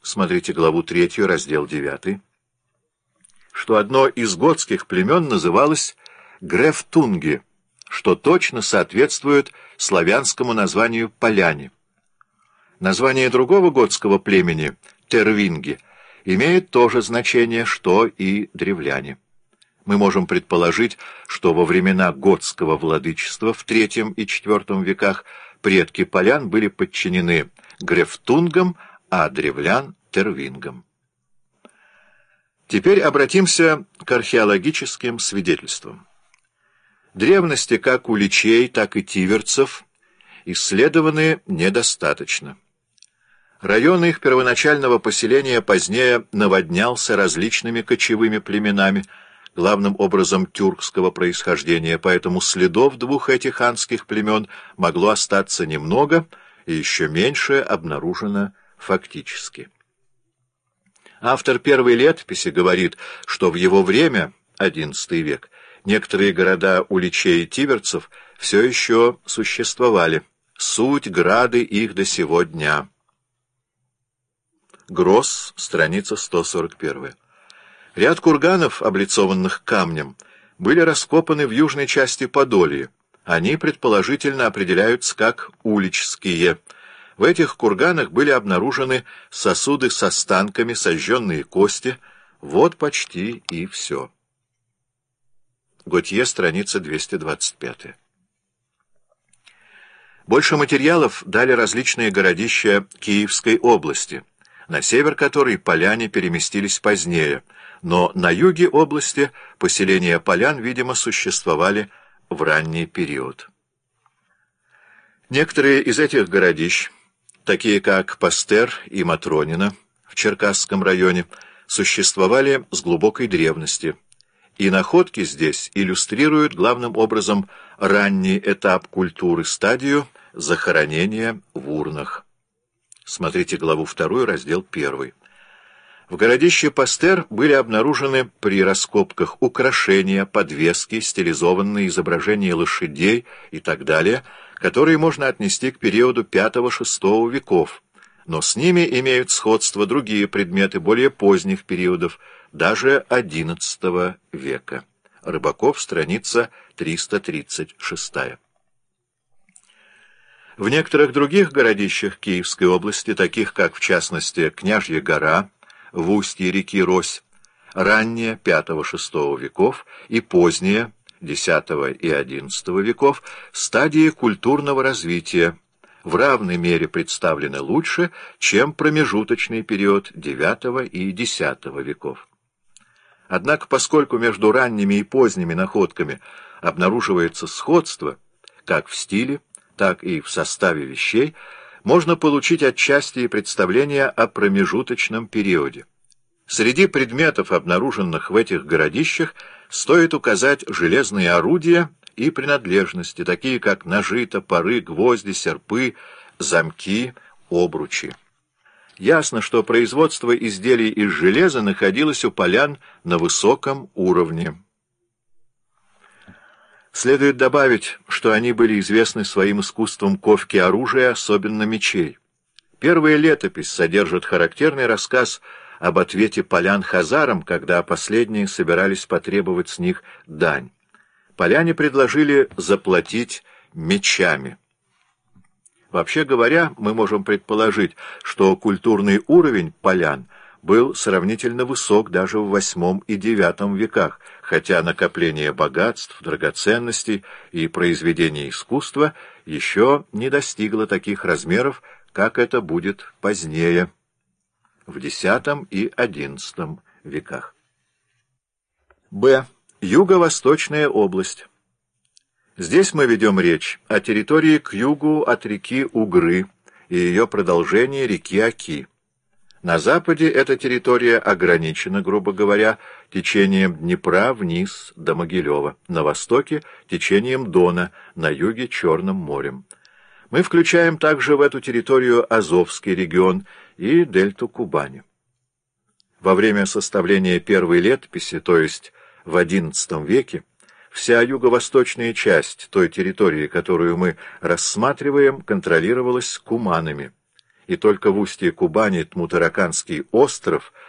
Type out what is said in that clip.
смотрите главу 3, раздел 9, что одно из готских племен называлось Грефтунги, что точно соответствует славянскому названию «поляне». Название другого готского племени, Тервинги, имеет то же значение, что и древляне. Мы можем предположить, что во времена готского владычества в III и IV веках предки полян были подчинены Грефтунгам, а древлян — Тервингам. Теперь обратимся к археологическим свидетельствам. Древности как у личей, так и тиверцев исследованы недостаточно. Район их первоначального поселения позднее наводнялся различными кочевыми племенами, главным образом тюркского происхождения, поэтому следов двух этих ханских племен могло остаться немного, и еще меньше обнаружено фактически. Автор первой летописи говорит, что в его время, XI век, некоторые города у личей и тиверцев все еще существовали, суть грады их до сего дня. Гросс, страница 141. Ряд курганов, облицованных камнем, были раскопаны в южной части Подолья. Они, предположительно, определяются как уличские. В этих курганах были обнаружены сосуды с останками, сожженные кости. Вот почти и все. Готье, страница 225. Больше материалов дали различные городища Киевской области, на север которой поляне переместились позднее, но на юге области поселения полян, видимо, существовали в ранний период. Некоторые из этих городищ, такие как Пастер и Матронино в Черкасском районе, существовали с глубокой древности, и находки здесь иллюстрируют главным образом ранний этап культуры, стадию захоронения в урнах. Смотрите главу 2, раздел 1. В городище Пастер были обнаружены при раскопках украшения, подвески, стилизованные изображения лошадей и так далее, которые можно отнести к периоду V-VI веков, но с ними имеют сходство другие предметы более поздних периодов, даже XI века. Рыбаков, страница 336. В некоторых других городищах Киевской области, таких как, в частности, Княжья гора, в устье реки Рось, ранние V-VI веков и поздние X и XI веков стадии культурного развития в равной мере представлены лучше, чем промежуточный период IX и X веков. Однако, поскольку между ранними и поздними находками обнаруживается сходство, как в стиле, так и в составе вещей, можно получить отчасти и представление о промежуточном периоде. Среди предметов, обнаруженных в этих городищах, стоит указать железные орудия и принадлежности, такие как ножи, топоры, гвозди, серпы, замки, обручи. Ясно, что производство изделий из железа находилось у полян на высоком уровне. Следует добавить, что они были известны своим искусством ковки оружия, особенно мечей. Первая летопись содержит характерный рассказ об ответе полян хазарам, когда последние собирались потребовать с них дань. Поляне предложили заплатить мечами. Вообще говоря, мы можем предположить, что культурный уровень полян был сравнительно высок даже в VIII и IX веках, хотя накопление богатств, драгоценностей и произведений искусства еще не достигло таких размеров, как это будет позднее, в X и XI веках. Б. Юго-восточная область. Здесь мы ведем речь о территории к югу от реки Угры и ее продолжении реки Оки. На западе эта территория ограничена, грубо говоря, течением Днепра вниз до Могилева, на востоке — течением Дона, на юге — Черным морем. Мы включаем также в эту территорию Азовский регион и дельту Кубани. Во время составления первой летописи, то есть в XI веке, вся юго-восточная часть той территории, которую мы рассматриваем, контролировалась куманами. и только в устье Кубани Тмутараканский остров